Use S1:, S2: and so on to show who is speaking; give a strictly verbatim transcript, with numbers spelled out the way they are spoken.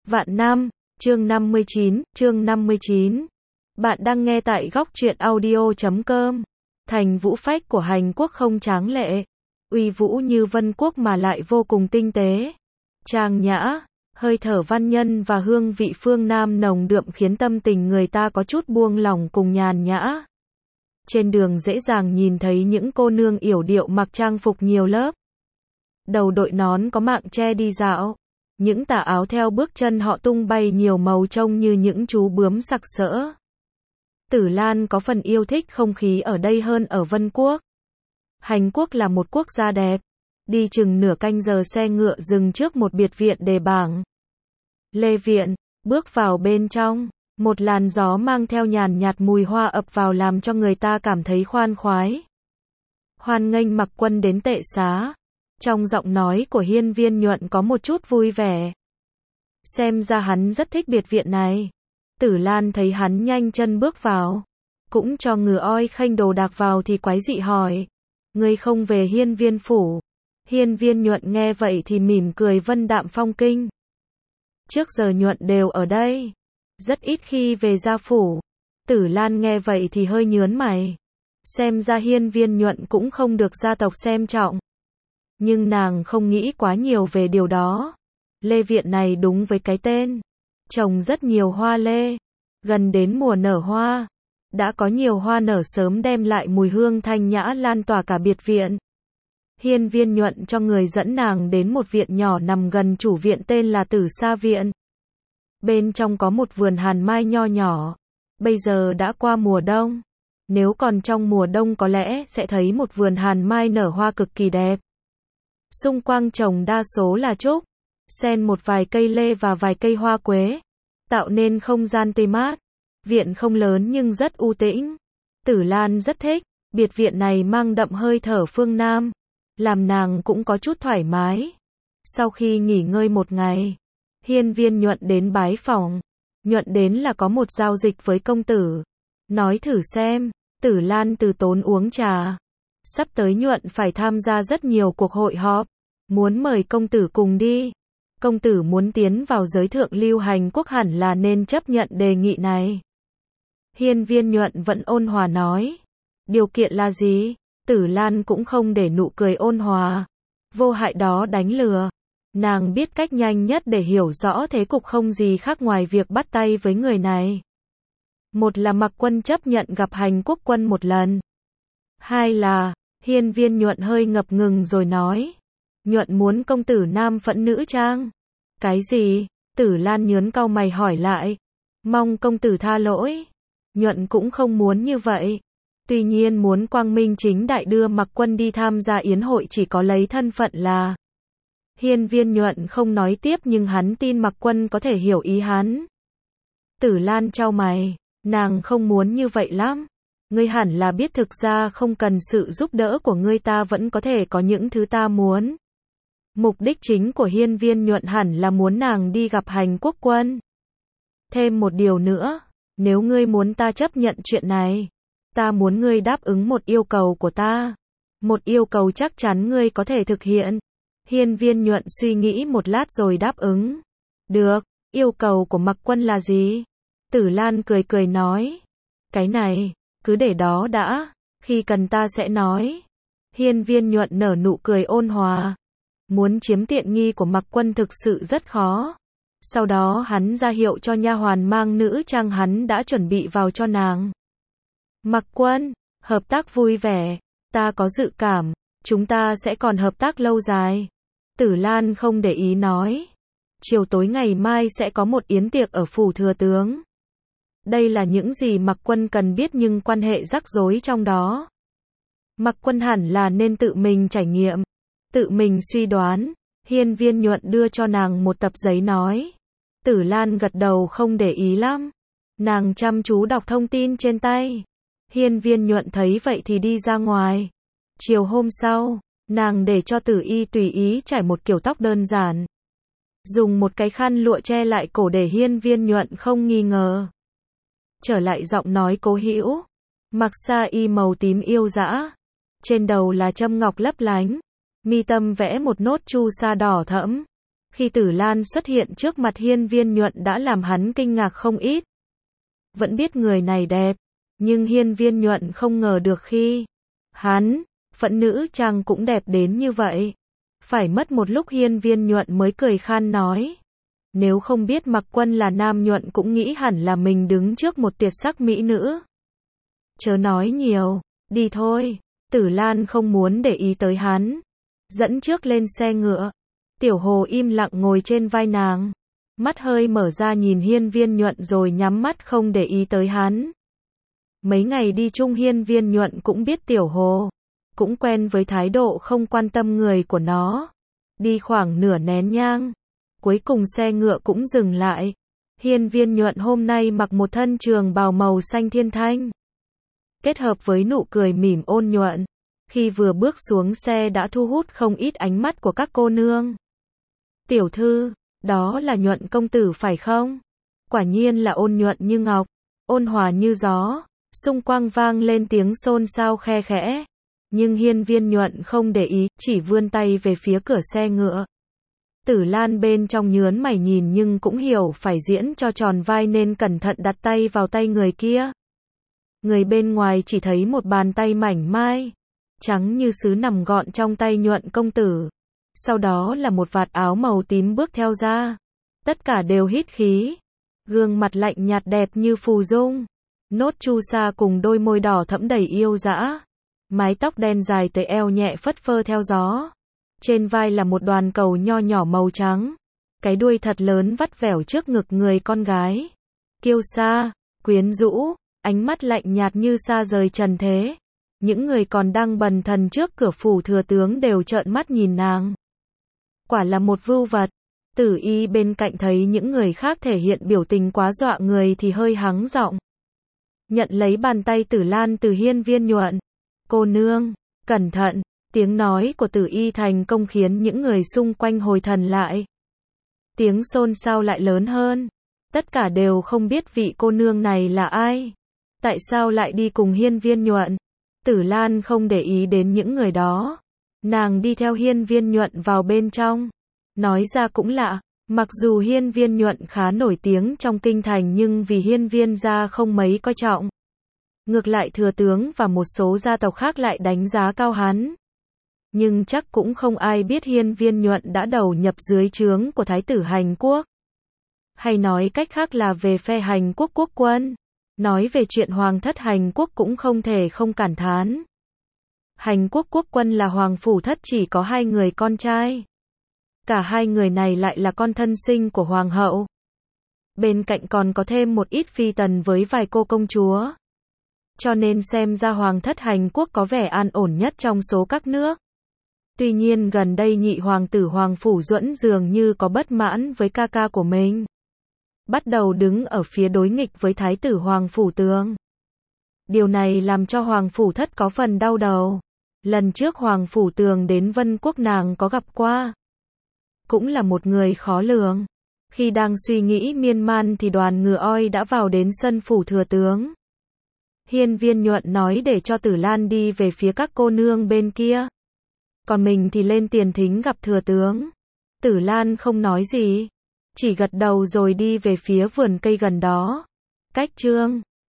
S1: Vạn năm, chương năm mươi chín, chương năm mươi chín. Bạn đang nghe tại góc truyện audio chấm com. Thành vũ phách của Hành Quốc không tráng lệ, uy vũ như vân quốc mà lại vô cùng tinh tế, trang nhã, hơi thở văn nhân và hương vị phương Nam nồng đượm khiến tâm tình người ta có chút buông lỏng cùng nhàn nhã. Trên đường dễ dàng nhìn thấy những cô nương yểu điệu mặc trang phục nhiều lớp, đầu đội nón có mạng che đi dạo. Những tà áo theo bước chân họ tung bay nhiều màu trông như những chú bướm sặc sỡ. Tử Lan có phần yêu thích không khí ở đây hơn ở Vân Quốc. Hành Quốc là một quốc gia đẹp. Đi chừng nửa canh giờ xe ngựa dừng trước một biệt viện đề bảng Lê Viện, bước vào bên trong, một làn gió mang theo nhàn nhạt mùi hoa ập vào làm cho người ta cảm thấy khoan khoái. Hoan nghênh Mặc Quân đến Tệ Xá. Trong giọng nói của Hiên Viên Nhuận có một chút vui vẻ. Xem ra hắn rất thích biệt viện này. Tử Lan thấy hắn nhanh chân bước vào, cũng cho ngựa oi khênh đồ đạc vào thì quái dị hỏi: "Ngươi không về Hiên Viên phủ?" Hiên Viên Nhuận nghe vậy thì mỉm cười vân đạm phong kinh. Trước giờ Nhuận đều ở đây, rất ít khi về gia phủ. Tử Lan nghe vậy thì hơi nhướng mày. Xem ra Hiên Viên Nhuận cũng không được gia tộc xem trọng. Nhưng nàng không nghĩ quá nhiều về điều đó. Lê Viện này đúng với cái tên. Trồng rất nhiều hoa lê. Gần đến mùa nở hoa. Đã có nhiều hoa nở sớm đem lại mùi hương thanh nhã lan tỏa cả biệt viện. Hiên Viên Nhuận cho người dẫn nàng đến một viện nhỏ nằm gần chủ viện tên là Tử Sa Viện. Bên trong có một vườn hàn mai nho nhỏ. Bây giờ đã qua mùa đông. Nếu còn trong mùa đông có lẽ sẽ thấy một vườn hàn mai nở hoa cực kỳ đẹp. Xung quanh trồng đa số là trúc, xen một vài cây lê và vài cây hoa quế, tạo nên không gian tươi mát. Viện không lớn nhưng rất u tĩnh. Tử Lan rất thích, biệt viện này mang đậm hơi thở phương Nam, làm nàng cũng có chút thoải mái. Sau khi nghỉ ngơi một ngày, Hiên Viên Nhuận đến bái phỏng. Nhuận đến là có một giao dịch với công tử. Nói thử xem. Tử Lan từ tốn uống trà. Sắp tới Nhuận phải tham gia rất nhiều cuộc hội họp, muốn mời công tử cùng đi. Công tử muốn tiến vào giới thượng lưu Hành Quốc hẳn là nên chấp nhận đề nghị này. Hiên Viên Nhuận vẫn ôn hòa nói. Điều kiện là gì? Tử Lan cũng không để nụ cười ôn hòa vô hại đó đánh lừa. Nàng biết cách nhanh nhất để hiểu rõ thế cục không gì khác ngoài việc bắt tay với người này. Một là Mặc Quân chấp nhận gặp Hành Quốc quân một lần. Hai là, Hiên Viên Nhuận hơi ngập ngừng rồi nói. Nhuận muốn công tử nam phẫn nữ trang. Cái gì? Tử Lan nhớn cau mày hỏi lại. Mong công tử tha lỗi. Nhuận cũng không muốn như vậy. Tuy nhiên muốn quang minh chính đại đưa Mặc Quân đi tham gia yến hội chỉ có lấy thân phận là. Hiên Viên Nhuận không nói tiếp nhưng hắn tin Mặc Quân có thể hiểu ý hắn. Tử Lan chau mày. Nàng không muốn như vậy lắm. Ngươi hẳn là biết thực ra không cần sự giúp đỡ của ngươi ta vẫn có thể có những thứ ta muốn. Mục đích chính của Hiên Viên Nhuận hẳn là muốn nàng đi gặp Hành Quốc quân. Thêm một điều nữa, nếu ngươi muốn ta chấp nhận chuyện này, ta muốn ngươi đáp ứng một yêu cầu của ta. Một yêu cầu chắc chắn ngươi có thể thực hiện. Hiên Viên Nhuận suy nghĩ một lát rồi đáp ứng. Được, yêu cầu của Mặc Quân là gì? Tử Lan cười cười nói. Cái này, cứ để đó đã, khi cần ta sẽ nói. Hiên Viên Nhuận nở nụ cười ôn hòa. Muốn chiếm tiện nghi của Mặc Quân thực sự rất khó. Sau đó hắn ra hiệu cho nha hoàn mang nữ trang hắn đã chuẩn bị vào cho nàng. Mặc Quân, hợp tác vui vẻ, ta có dự cảm, chúng ta sẽ còn hợp tác lâu dài. Tử Lan không để ý nói. Chiều tối ngày mai sẽ có một yến tiệc ở phủ thừa tướng. Đây là những gì Mặc Quân cần biết nhưng quan hệ rắc rối trong đó. Mặc Quân hẳn là nên tự mình trải nghiệm, tự mình suy đoán. Hiên Viên Nhuận đưa cho nàng một tập giấy nói. Tử Lan gật đầu không để ý lắm. Nàng chăm chú đọc thông tin trên tay. Hiên Viên Nhuận thấy vậy thì đi ra ngoài. Chiều hôm sau, nàng để cho Tử Y tùy ý trải một kiểu tóc đơn giản. Dùng một cái khăn lụa che lại cổ để Hiên Viên Nhuận không nghi ngờ. Trở lại giọng nói cố hữu. Mặc sa y màu tím yêu dã. Trên đầu là châm ngọc lấp lánh. Mi tâm vẽ một nốt chu sa đỏ thẫm. Khi Tử Lan xuất hiện trước mặt Hiên Viên Nhuận đã làm hắn kinh ngạc không ít. Vẫn biết người này đẹp, nhưng Hiên Viên Nhuận không ngờ được khi hắn, phận nữ trang cũng đẹp đến như vậy. Phải mất một lúc Hiên Viên Nhuận mới cười khan nói. Nếu không biết Mặc Quân là nam Nhuận cũng nghĩ hẳn là mình đứng trước một tuyệt sắc mỹ nữ. Chớ nói nhiều, đi thôi. Tử Lan không muốn để ý tới hắn. Dẫn trước lên xe ngựa. Tiểu Hồ im lặng ngồi trên vai nàng. Mắt hơi mở ra nhìn Hiên Viên Nhuận rồi nhắm mắt không để ý tới hắn. Mấy ngày đi chung Hiên Viên Nhuận cũng biết Tiểu Hồ. Cũng quen với thái độ không quan tâm người của nó. Đi khoảng nửa nén nhang. Cuối cùng xe ngựa cũng dừng lại. Hiên Viên Nhuận hôm nay mặc một thân trường bào màu xanh thiên thanh. Kết hợp với nụ cười mỉm ôn nhuận. Khi vừa bước xuống xe đã thu hút không ít ánh mắt của các cô nương. Tiểu thư, đó là Nhuận công tử phải không? Quả nhiên là ôn nhuận như ngọc, ôn hòa như gió. Xung quanh vang lên tiếng xôn xao khe khẽ. Nhưng Hiên Viên Nhuận không để ý, chỉ vươn tay về phía cửa xe ngựa. Tử Lan bên trong nhớn mày nhìn nhưng cũng hiểu phải diễn cho tròn vai nên cẩn thận đặt tay vào tay người kia. Người bên ngoài chỉ thấy một bàn tay mảnh mai, trắng như sứ nằm gọn trong tay Nhuận công tử. Sau đó là một vạt áo màu tím bước theo ra. Tất cả đều hít khí. Gương mặt lạnh nhạt đẹp như phù dung. Nốt chu sa cùng đôi môi đỏ thẫm đầy yêu dã. Mái tóc đen dài tới eo nhẹ phất phơ theo gió. Trên vai là một đoàn cầu nho nhỏ màu trắng. Cái đuôi thật lớn vắt vẻo trước ngực người con gái. Kiêu sa, quyến rũ, ánh mắt lạnh nhạt như sa rời trần thế. Những người còn đang bần thần trước cửa phủ thừa tướng đều trợn mắt nhìn nàng. Quả là một vưu vật. Tử Y bên cạnh thấy những người khác thể hiện biểu tình quá dọa người thì hơi hắng giọng. Nhận lấy bàn tay Tử Lan từ Hiên Viên Nhuận. Cô nương, cẩn thận. Tiếng nói của Tử Y thành công khiến những người xung quanh hồi thần lại. Tiếng xôn xao lại lớn hơn. Tất cả đều không biết vị cô nương này là ai. Tại sao lại đi cùng Hiên Viên Nhuận? Tử Lan không để ý đến những người đó. Nàng đi theo Hiên Viên Nhuận vào bên trong. Nói ra cũng lạ, mặc dù Hiên Viên Nhuận khá nổi tiếng trong kinh thành nhưng vì Hiên Viên gia không mấy coi trọng. Ngược lại thừa tướng và một số gia tộc khác lại đánh giá cao hắn. Nhưng chắc cũng không ai biết Hiên Viên Nhuận đã đầu nhập dưới trướng của Thái tử Hành Quốc. Hay nói cách khác là về phe Hành Quốc quốc quân. Nói về chuyện Hoàng thất Hành Quốc cũng không thể không cảm thán. Hành Quốc quốc quân là Hoàng phủ thất chỉ có hai người con trai. Cả hai người này lại là con thân sinh của Hoàng hậu. Bên cạnh còn có thêm một ít phi tần với vài cô công chúa. Cho nên xem ra Hoàng thất Hành Quốc có vẻ an ổn nhất trong số các nước. Tuy nhiên gần đây nhị hoàng tử Hoàng Phủ Duẫn dường như có bất mãn với ca ca của mình. Bắt đầu đứng ở phía đối nghịch với Thái tử Hoàng Phủ Tường. Điều này làm cho Hoàng Phủ Thất có phần đau đầu. Lần trước Hoàng Phủ Tường đến Vân Quốc nàng có gặp qua. Cũng là một người khó lường. Khi đang suy nghĩ miên man thì đoàn ngựa oi đã vào đến sân phủ thừa tướng. Hiên Viên Nhuận nói để cho Tử Lan đi về phía các cô nương bên kia. Còn mình thì lên tiền thính gặp thừa tướng. Tử Lan không nói gì. Chỉ gật đầu rồi đi về phía vườn cây gần đó. Cách chương